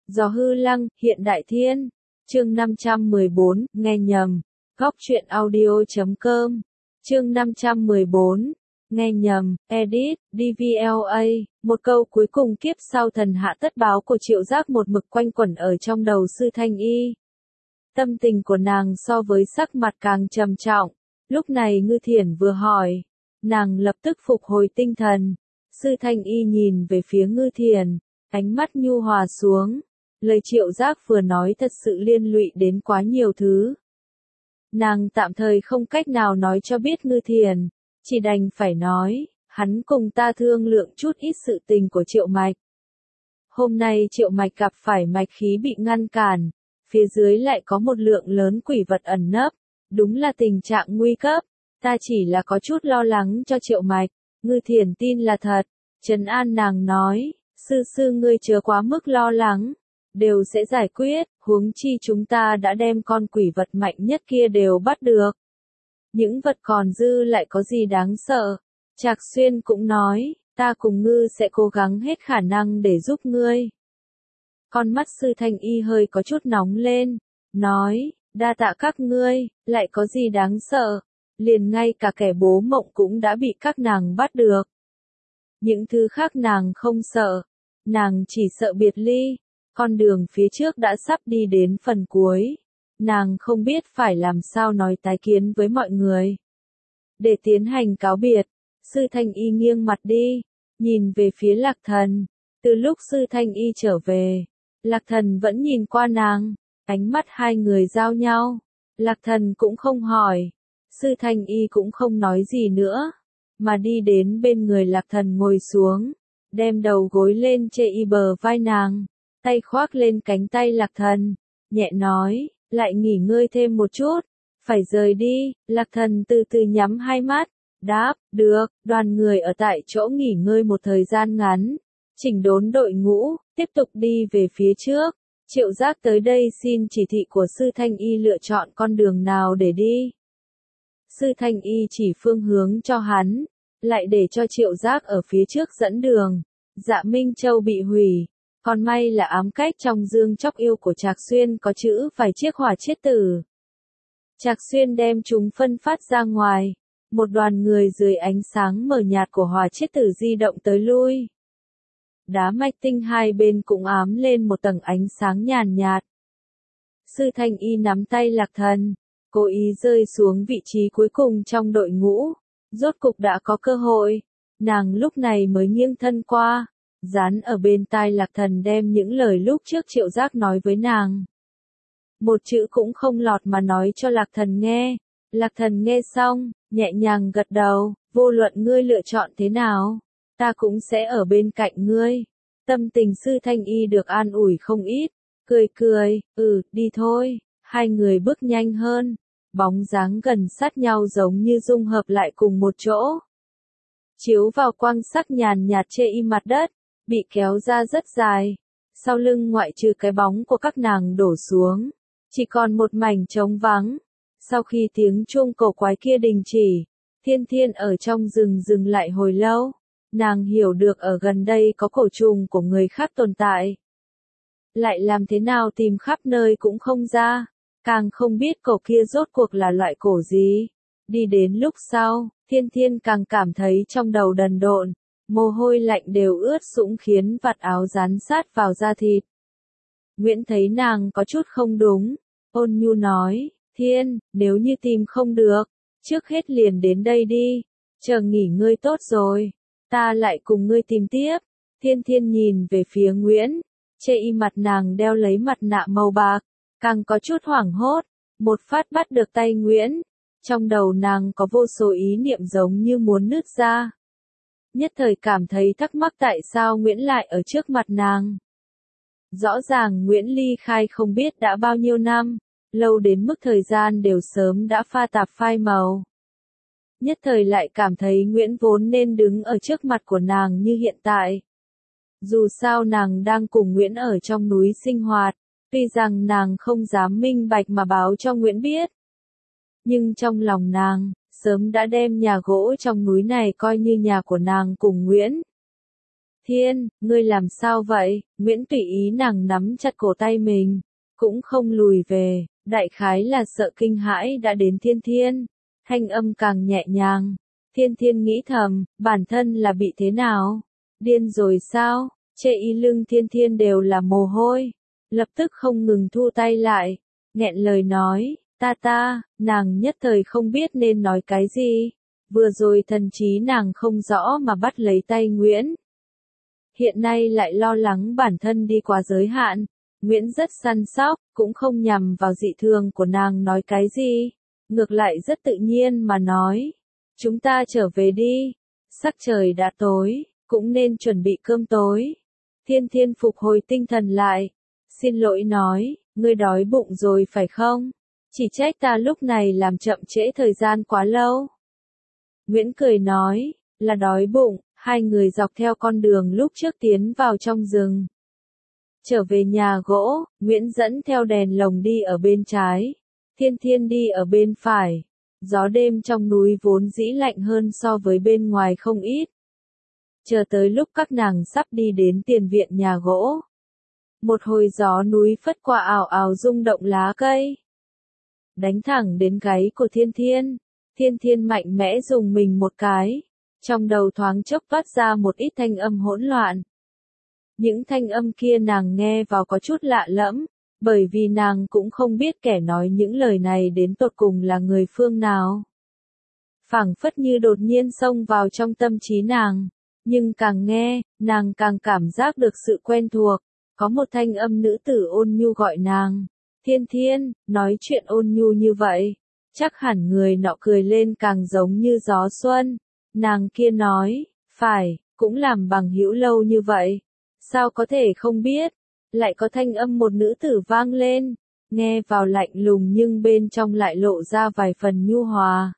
Gió hư lăng, hiện đại thiên. Chương 514, nghe nhầm. Góc truyện audio.com. Chương 514, nghe nhầm, edit, DVLA. Một câu cuối cùng kiếp sau thần hạ tất báo của Triệu Giác một mực quanh quẩn ở trong đầu Sư Thanh Y. Tâm tình của nàng so với sắc mặt càng trầm trọng. Lúc này Ngư Thiển vừa hỏi, nàng lập tức phục hồi tinh thần. Sư Thanh Y nhìn về phía Ngư Thiển, ánh mắt nhu hòa xuống. Lời Triệu Giác vừa nói thật sự liên lụy đến quá nhiều thứ. Nàng tạm thời không cách nào nói cho biết Ngư Thiển, chỉ đành phải nói, hắn cùng ta thương lượng chút ít sự tình của Triệu Mạch. Hôm nay Triệu Mạch gặp phải mạch khí bị ngăn cản, phía dưới lại có một lượng lớn quỷ vật ẩn nấp, đúng là tình trạng nguy cấp, ta chỉ là có chút lo lắng cho Triệu Mạch. Ngư Thiển tin là thật, trấn an nàng nói, sư ngươi chớ quá mức lo lắng, đều sẽ giải quyết, huống chi chúng ta đã đem con quỷ vật mạnh nhất kia đều bắt được. Những vật còn dư lại có gì đáng sợ? Trạc Xuyên cũng nói, ta cùng Ngư sẽ cố gắng hết khả năng để giúp ngươi. Con mắt Sư Thanh Y hơi có chút nóng lên, nói, đa tạ các ngươi, lại có gì đáng sợ, liền ngay cả kẻ bố mộng cũng đã bị các nàng bắt được. Những thứ khác nàng không sợ, nàng chỉ sợ biệt ly, con đường phía trước đã sắp đi đến phần cuối, nàng không biết phải làm sao nói tái kiến với mọi người. Để tiến hành cáo biệt, Sư Thanh Y nghiêng mặt đi, nhìn về phía Lạc Thần, từ lúc Sư Thanh Y trở về, Lạc Thần vẫn nhìn qua nàng, ánh mắt hai người giao nhau, Lạc Thần cũng không hỏi, Sư Thanh Y cũng không nói gì nữa, mà đi đến bên người Lạc Thần ngồi xuống, đem đầu gối lên trên bờ vai nàng, tay khoác lên cánh tay Lạc Thần, nhẹ nói, lại nghỉ ngơi thêm một chút, phải rời đi. Lạc Thần từ từ nhắm hai mắt, đáp, được. Đoàn người ở tại chỗ nghỉ ngơi một thời gian ngắn, chỉnh đốn đội ngũ, tiếp tục đi về phía trước. Triệu Giác tới đây xin chỉ thị của Sư Thanh Y lựa chọn con đường nào để đi. Sư Thanh Y chỉ phương hướng cho hắn, lại để cho Triệu Giác ở phía trước dẫn đường. Dạ Minh Châu bị hủy, còn may là ám cách trong dương chóc yêu của Trạc Xuyên có chữ vài chiếc hỏa chiết tử. Trạc Xuyên đem chúng phân phát ra ngoài, một đoàn người dưới ánh sáng mờ nhạt của hỏa chiết tử di động tới lui. Đá mạch tinh hai bên cũng ám lên một tầng ánh sáng nhàn nhạt. Sư Thanh Y nắm tay Lạc Thần, cố ý rơi xuống vị trí cuối cùng trong đội ngũ, rốt cục đã có cơ hội, nàng lúc này mới nghiêng thân qua, dán ở bên tai Lạc Thần đem những lời lúc trước Triệu Giác nói với nàng. Một chữ cũng không lọt mà nói cho Lạc Thần nghe. Lạc Thần nghe xong, nhẹ nhàng gật đầu, vô luận ngươi lựa chọn thế nào, ta cũng sẽ ở bên cạnh ngươi. Tâm tình Sư Thanh Y được an ủi không ít, cười cười, đi thôi. Hai người bước nhanh hơn, bóng dáng gần sát nhau giống như dung hợp lại cùng một chỗ. Chiếu vào quang sắc nhàn nhạt trên mặt đất, bị kéo ra rất dài, sau lưng ngoại trừ cái bóng của các nàng đổ xuống, chỉ còn một mảnh trống vắng. Sau khi tiếng chuông cổ quái kia đình chỉ, Thiên Thiên ở trong rừng dừng lại hồi lâu, nàng hiểu được ở gần đây có cổ trùng của người khác tồn tại. Lại làm thế nào tìm khắp nơi cũng không ra, càng không biết cổ kia rốt cuộc là loại cổ gì. Đi đến lúc sau, Thiên Thiên càng cảm thấy trong đầu đần độn, mồ hôi lạnh đều ướt sũng khiến vạt áo dán sát vào da thịt. Nguyễn thấy nàng có chút không đúng, ôn nhu nói, Thiên, nếu như tìm không được, trước hết liền đến đây đi, chờ nghỉ ngơi tốt rồi, ta lại cùng ngươi tìm tiếp. Thiên Thiên nhìn về phía Nguyễn, trên mặt nàng đeo lấy mặt nạ màu bạc, càng có chút hoảng hốt, một phát bắt được tay Nguyễn, trong đầu nàng có vô số ý niệm giống như muốn nứt ra. Nhất thời cảm thấy thắc mắc tại sao Nguyễn lại ở trước mặt nàng. Rõ ràng Nguyễn ly khai không biết đã bao nhiêu năm, lâu đến mức thời gian đều sớm đã pha tạp phai màu. Nhất thời lại cảm thấy Nguyễn vốn nên đứng ở trước mặt của nàng như hiện tại. Dù sao nàng đang cùng Nguyễn ở trong núi sinh hoạt, tuy rằng nàng không dám minh bạch mà báo cho Nguyễn biết. Nhưng trong lòng nàng, sớm đã đem nhà gỗ trong núi này coi như nhà của nàng cùng Nguyễn. Thiên, ngươi làm sao vậy? Nguyễn tùy ý nàng nắm chặt cổ tay mình, cũng không lùi về, đại khái là sợ kinh hãi đã đến Thiên Thiên. Thanh âm càng nhẹ nhàng, Thiên Thiên nghĩ thầm, bản thân là bị thế nào? Điên rồi sao? Chệ y lưng Thiên Thiên đều là mồ hôi, lập tức không ngừng thu tay lại, nghẹn lời nói, nàng nhất thời không biết nên nói cái gì. Vừa rồi thần trí nàng không rõ mà bắt lấy tay Nguyễn. Hiện nay lại lo lắng bản thân đi quá giới hạn. Nguyễn rất săn sóc, cũng không nhằm vào dị thường của nàng nói cái gì. Ngược lại rất tự nhiên mà nói. Chúng ta trở về đi. Sắc trời đã tối, cũng nên chuẩn bị cơm tối. Thiên Thiên phục hồi tinh thần lại. Xin lỗi nói, ngươi đói bụng rồi phải không? Chỉ trách ta lúc này làm chậm trễ thời gian quá lâu. Nguyễn cười nói, là đói bụng. Hai người dọc theo con đường lúc trước tiến vào trong rừng. Trở về nhà gỗ, Nguyễn dẫn theo đèn lồng đi ở bên trái. Thiên Thiên đi ở bên phải. Gió đêm trong núi vốn dĩ lạnh hơn so với bên ngoài không ít. Chờ tới lúc các nàng sắp đi đến tiền viện nhà gỗ. Một hồi gió núi phất qua ào ào rung động lá cây. Đánh thẳng đến gáy của Thiên Thiên. Thiên Thiên mạnh mẽ dùng mình một cái. Trong đầu thoáng chốc toát ra một ít thanh âm hỗn loạn. Những thanh âm kia nàng nghe vào có chút lạ lẫm, bởi vì nàng cũng không biết kẻ nói những lời này đến tột cùng là người phương nào. Phảng phất như đột nhiên xông vào trong tâm trí nàng, nhưng càng nghe, nàng càng cảm giác được sự quen thuộc. Có một thanh âm nữ tử ôn nhu gọi nàng, Thiên Thiên, nói chuyện ôn nhu như vậy, chắc hẳn người nọ cười lên càng giống như gió xuân. Nàng kia nói, phải, cũng làm bằng hữu lâu như vậy, sao có thể không biết, lại có thanh âm một nữ tử vang lên, nghe vào lạnh lùng nhưng bên trong lại lộ ra vài phần nhu hòa.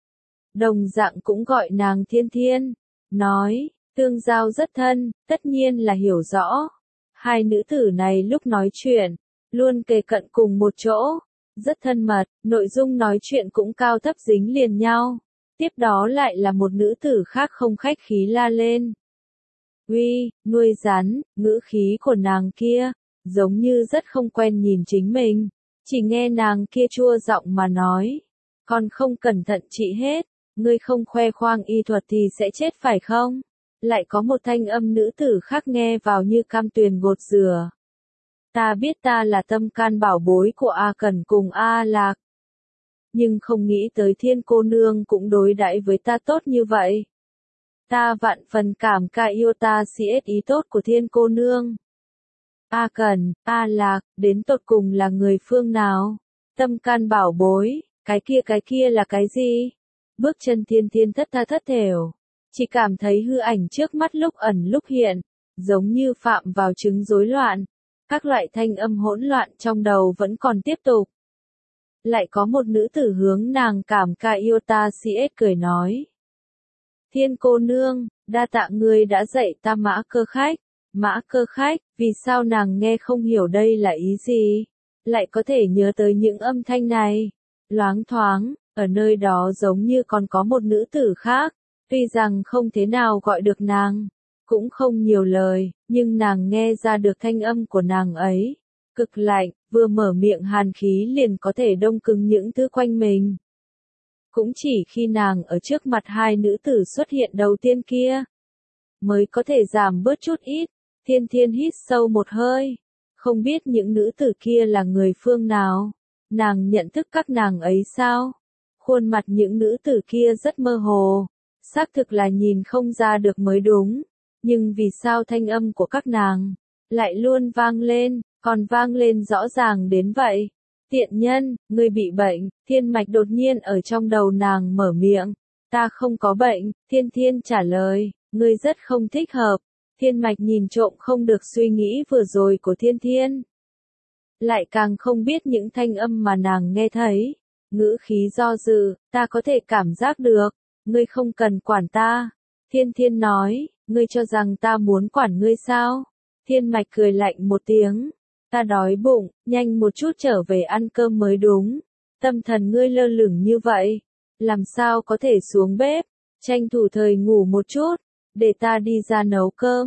Đồng dạng cũng gọi nàng Thiên Thiên, nói, tương giao rất thân, tất nhiên là hiểu rõ. Hai nữ tử này lúc nói chuyện, luôn kề cận cùng một chỗ, rất thân mật, nội dung nói chuyện cũng cao thấp dính liền nhau. Tiếp đó lại là một nữ tử khác không khách khí la lên. Uy, nuôi rắn, ngữ khí của nàng kia, giống như rất không quen nhìn chính mình. Chỉ nghe nàng kia chua giọng mà nói. Còn không cẩn thận trị hết, ngươi không khoe khoang y thuật thì sẽ chết phải không? Lại có một thanh âm nữ tử khác nghe vào như cam tuyền gột dừa. Ta biết ta là tâm can bảo bối của A Cẩn cùng A Lạc. Nhưng không nghĩ tới Thiên cô nương cũng đối đãi với ta tốt như vậy. Ta vạn phần cảm ca yêu ta siết ý tốt của Thiên cô nương. A Cẩn, A Lạc, đến tột cùng là người phương nào? Tâm can bảo bối, cái kia là cái gì? Bước chân Thiên Thiên thất tha thất thểu, chỉ cảm thấy hư ảnh trước mắt lúc ẩn lúc hiện, giống như phạm vào chứng rối loạn. Các loại thanh âm hỗn loạn trong đầu vẫn còn tiếp tục. Lại có một nữ tử hướng nàng cảm ca yêu ta siết cười nói. Thiên cô nương, đa tạ ngươi đã dạy ta mã cơ khách. Mã cơ khách, vì sao nàng nghe không hiểu đây là ý gì? Lại có thể nhớ tới những âm thanh này. Loáng thoáng, ở nơi đó giống như còn có một nữ tử khác. Tuy rằng không thế nào gọi được nàng, cũng không nhiều lời, nhưng nàng nghe ra được thanh âm của nàng ấy. Cực lạnh, vừa mở miệng hàn khí liền có thể đông cứng những thứ quanh mình. Cũng chỉ khi nàng ở trước mặt hai nữ tử xuất hiện đầu tiên kia, mới có thể giảm bớt chút ít. Thiên Thiên hít sâu một hơi, không biết những nữ tử kia là người phương nào. Nàng nhận thức các nàng ấy sao? Khuôn mặt những nữ tử kia rất mơ hồ, xác thực là nhìn không ra được mới đúng. Nhưng vì sao thanh âm của các nàng lại luôn vang lên, còn vang lên rõ ràng đến vậy? Tiện nhân, ngươi bị bệnh. Thiên Mạch đột nhiên ở trong đầu nàng mở miệng. Ta không có bệnh, Thiên Thiên trả lời, ngươi rất không thích hợp. Thiên Mạch nhìn trộm không được suy nghĩ vừa rồi của Thiên Thiên. Lại càng không biết những thanh âm mà nàng nghe thấy. Ngữ khí do dự, ta có thể cảm giác được, ngươi không cần quản ta. Thiên Thiên nói, ngươi cho rằng ta muốn quản ngươi sao? Thiên Mạch cười lạnh một tiếng. Ta đói bụng, nhanh một chút trở về ăn cơm mới đúng. Tâm thần ngươi lơ lửng như vậy, làm sao có thể xuống bếp, tranh thủ thời ngủ một chút, để ta đi ra nấu cơm.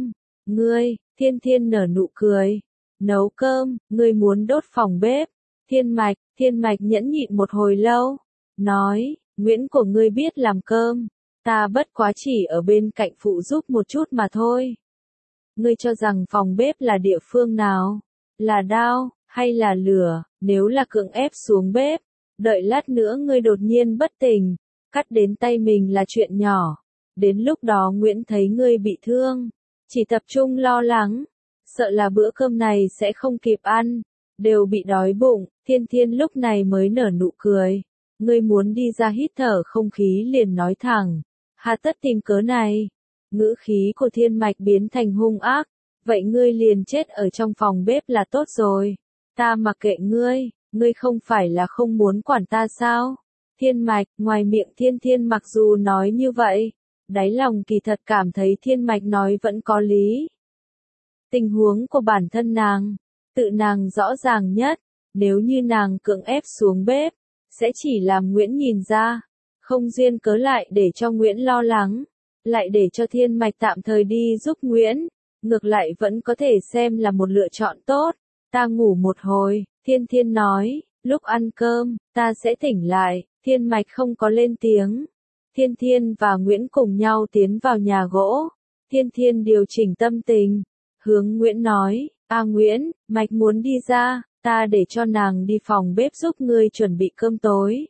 Ngươi, Thiên Thiên nở nụ cười. Nấu cơm, ngươi muốn đốt phòng bếp. Thiên Mạch nhẫn nhịn một hồi lâu. Nói, Nguyễn của ngươi biết làm cơm. Ta bất quá chỉ ở bên cạnh phụ giúp một chút mà thôi. Ngươi cho rằng phòng bếp là địa phương nào? Là đao, hay là lửa? Nếu là cưỡng ép xuống bếp, đợi lát nữa ngươi đột nhiên bất tỉnh, cắt đến tay mình là chuyện nhỏ. Đến lúc đó Nguyễn thấy ngươi bị thương, chỉ tập trung lo lắng, sợ là bữa cơm này sẽ không kịp ăn, đều bị đói bụng. Thiên Thiên lúc này mới nở nụ cười. Ngươi muốn đi ra hít thở không khí liền nói thẳng, hà tất tìm cớ này. Ngữ khí của Thiên Mạch biến thành hung ác. Vậy ngươi liền chết ở trong phòng bếp là tốt rồi. Ta mặc kệ ngươi, ngươi không phải là không muốn quản ta sao? Thiên Mạch, ngoài miệng Thiên Thiên mặc dù nói như vậy, đáy lòng kỳ thật cảm thấy Thiên Mạch nói vẫn có lý. Tình huống của bản thân nàng, tự nàng rõ ràng nhất, nếu như nàng cưỡng ép xuống bếp, sẽ chỉ làm Nguyễn nhìn ra, không duyên cớ lại để cho Nguyễn lo lắng, lại để cho Thiên Mạch tạm thời đi giúp Nguyễn, ngược lại vẫn có thể xem là một lựa chọn tốt. Ta ngủ một hồi, Thiên Thiên nói, lúc ăn cơm, ta sẽ tỉnh lại. Thiên Mạch không có lên tiếng. Thiên Thiên và Nguyễn cùng nhau tiến vào nhà gỗ. Thiên Thiên điều chỉnh tâm tình, hướng Nguyễn nói, Nguyễn, Mạch muốn đi ra, ta để cho nàng đi phòng bếp giúp ngươi chuẩn bị cơm tối.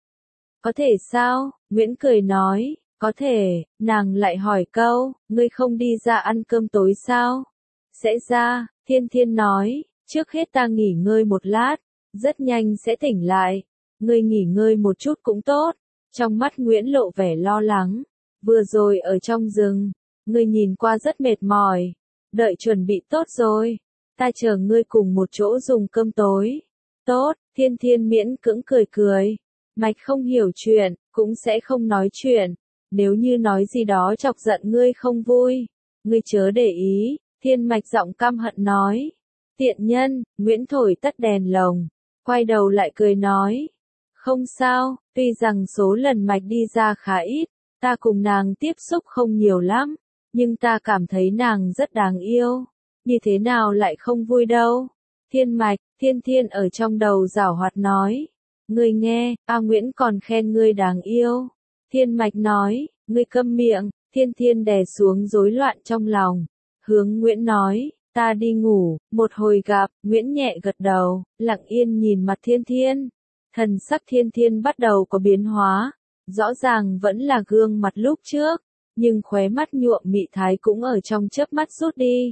Có thể sao? Nguyễn cười nói, có thể. Nàng lại hỏi câu, ngươi không đi ra ăn cơm tối sao? Sẽ ra. Thiên Thiên nói, trước hết ta nghỉ ngơi một lát, rất nhanh sẽ tỉnh lại. Ngươi nghỉ ngơi một chút cũng tốt. Trong mắt Nguyễn lộ vẻ lo lắng. Vừa rồi ở trong rừng, ngươi nhìn qua rất mệt mỏi. Đợi chuẩn bị tốt rồi, ta chờ ngươi cùng một chỗ dùng cơm tối. Tốt. Thiên Thiên miễn cưỡng cười cười. Mạch không hiểu chuyện, cũng sẽ không nói chuyện. Nếu như nói gì đó chọc giận ngươi không vui, ngươi chớ để ý. Thiên Mạch giọng căm hận nói. Tiện nhân. Nguyễn thổi tắt đèn lồng, quay đầu lại cười nói. Không sao, tuy rằng số lần Mạch đi ra khá ít, ta cùng nàng tiếp xúc không nhiều lắm, nhưng ta cảm thấy nàng rất đáng yêu. Như thế nào lại không vui đâu? Thiên Mạch, Thiên Thiên ở trong đầu giảo hoạt nói. Ngươi nghe, Nguyễn còn khen ngươi đáng yêu. Thiên Mạch nói, ngươi câm miệng. Thiên Thiên đè xuống rối loạn trong lòng, hướng Nguyễn nói, ta đi ngủ, một hồi gặp. Nguyễn nhẹ gật đầu, lặng yên nhìn mặt Thiên Thiên. Thần sắc Thiên Thiên bắt đầu có biến hóa, rõ ràng vẫn là gương mặt lúc trước, nhưng khóe mắt nhuộm mị thái cũng ở trong chớp mắt rút đi.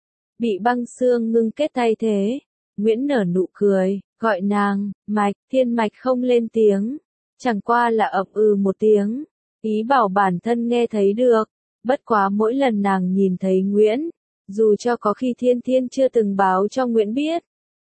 Bị băng xương ngưng kết thay thế. Nguyễn nở nụ cười, gọi nàng, Mạch. Thiên Mạch không lên tiếng, chẳng qua là ậm một tiếng, ý bảo bản thân nghe thấy được. Bất quá mỗi lần nàng nhìn thấy Nguyễn, dù cho có khi Thiên Thiên chưa từng báo cho Nguyễn biết,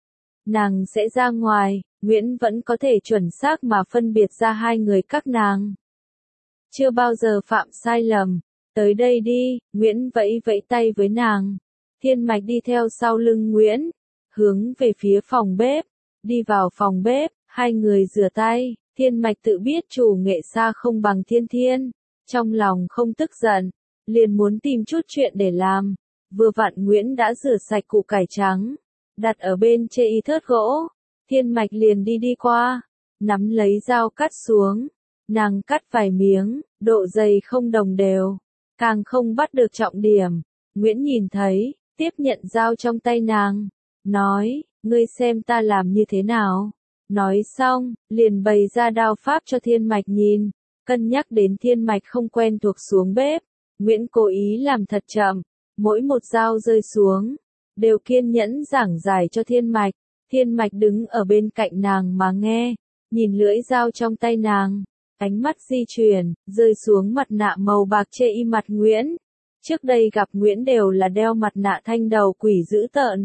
nàng sẽ ra ngoài, Nguyễn vẫn có thể chuẩn xác mà phân biệt ra hai người các nàng. Chưa bao giờ phạm sai lầm. Tới đây đi. Nguyễn vẫy vẫy tay với nàng. Thiên Mạch đi theo sau lưng Nguyễn, hướng về phía phòng bếp. Đi vào phòng bếp, hai người rửa tay. Thiên Mạch tự biết chủ nghệ xa không bằng Thiên Thiên, trong lòng không tức giận, liền muốn tìm chút chuyện để làm. Vừa vặn Nguyễn đã rửa sạch củ cải trắng, đặt ở bên chê y thớt gỗ. Thiên Mạch liền đi qua, nắm lấy dao cắt xuống. Nàng cắt vài miếng, độ dày không đồng đều, càng không bắt được trọng điểm. Nguyễn nhìn thấy, tiếp nhận dao trong tay nàng, nói, ngươi xem ta làm như thế nào. Nói xong, liền bày ra đao pháp cho Thiên Mạch nhìn. Cân nhắc đến Thiên Mạch không quen thuộc xuống bếp, Nguyễn cố ý làm thật chậm, mỗi một dao rơi xuống, đều kiên nhẫn giảng giải cho Thiên Mạch. Thiên Mạch đứng ở bên cạnh nàng mà nghe, nhìn lưỡi dao trong tay nàng, ánh mắt di chuyển, rơi xuống mặt nạ màu bạc che y mặt Nguyễn. Trước đây gặp Nguyễn đều là đeo mặt nạ thanh đầu quỷ dữ tợn.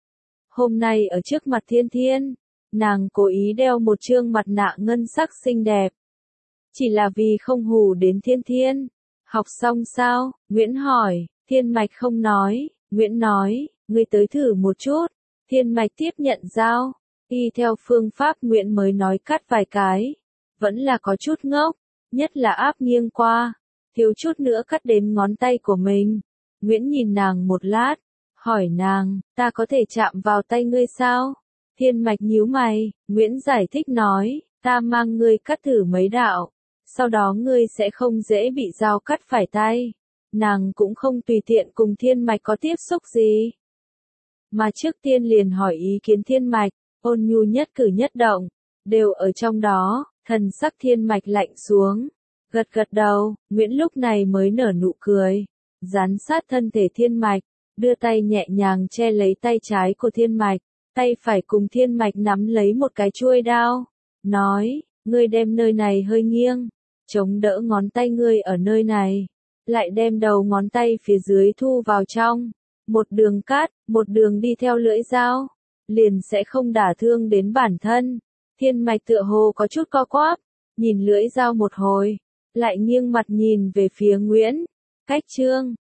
Hôm nay ở trước mặt Thiên Thiên, nàng cố ý đeo một trương mặt nạ ngân sắc xinh đẹp. Chỉ là vì không hù đến Thiên Thiên. Học xong sao? Nguyễn hỏi. Thiên Mạch không nói. Nguyễn nói, ngươi tới thử một chút. Thiên Mạch tiếp nhận dao, y theo phương pháp Nguyễn mới nói cắt vài cái. Vẫn là có chút ngốc, nhất là áp nghiêng qua, thiếu chút nữa cắt đến ngón tay của mình. Nguyễn nhìn nàng một lát, hỏi nàng, ta có thể chạm vào tay ngươi sao? Thiên Mạch nhíu mày, Nguyễn giải thích nói, ta mang ngươi cắt thử mấy đạo, sau đó ngươi sẽ không dễ bị dao cắt phải tay. Nàng cũng không tùy tiện cùng Thiên Mạch có tiếp xúc gì, mà trước tiên liền hỏi ý kiến Thiên Mạch, Ôn Nhu nhất cử nhất động, đều ở trong đó, thần sắc Thiên Mạch lạnh xuống, gật gật đầu, Nguyễn lúc này mới nở nụ cười, dán sát thân thể Thiên Mạch, đưa tay nhẹ nhàng che lấy tay trái của Thiên Mạch, tay phải cùng Thiên Mạch nắm lấy một cái chuôi đao, nói, ngươi đem nơi này hơi nghiêng, chống đỡ ngón tay ngươi ở nơi này, lại đem đầu ngón tay phía dưới thu vào trong, một đường cắt, một đường đi theo lưỡi dao, liền sẽ không đả thương đến bản thân. Thiên Mạch tựa hồ có chút co quắp, nhìn lưỡi dao một hồi, lại nghiêng mặt nhìn về phía Nguyễn. Cách chương